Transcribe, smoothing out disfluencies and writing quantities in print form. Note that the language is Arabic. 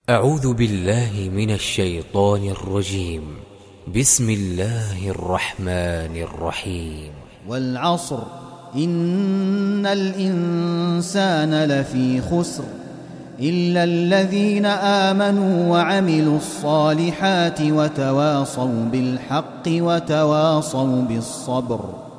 أعوذ بالله من الشيطان الرجيم. بسم الله الرحمن الرحيم. والعصر إن الإنسان لفي خسر إلا الذين آمنوا وعملوا الصالحات وتواصوا بالحق وتواصوا بالصبر.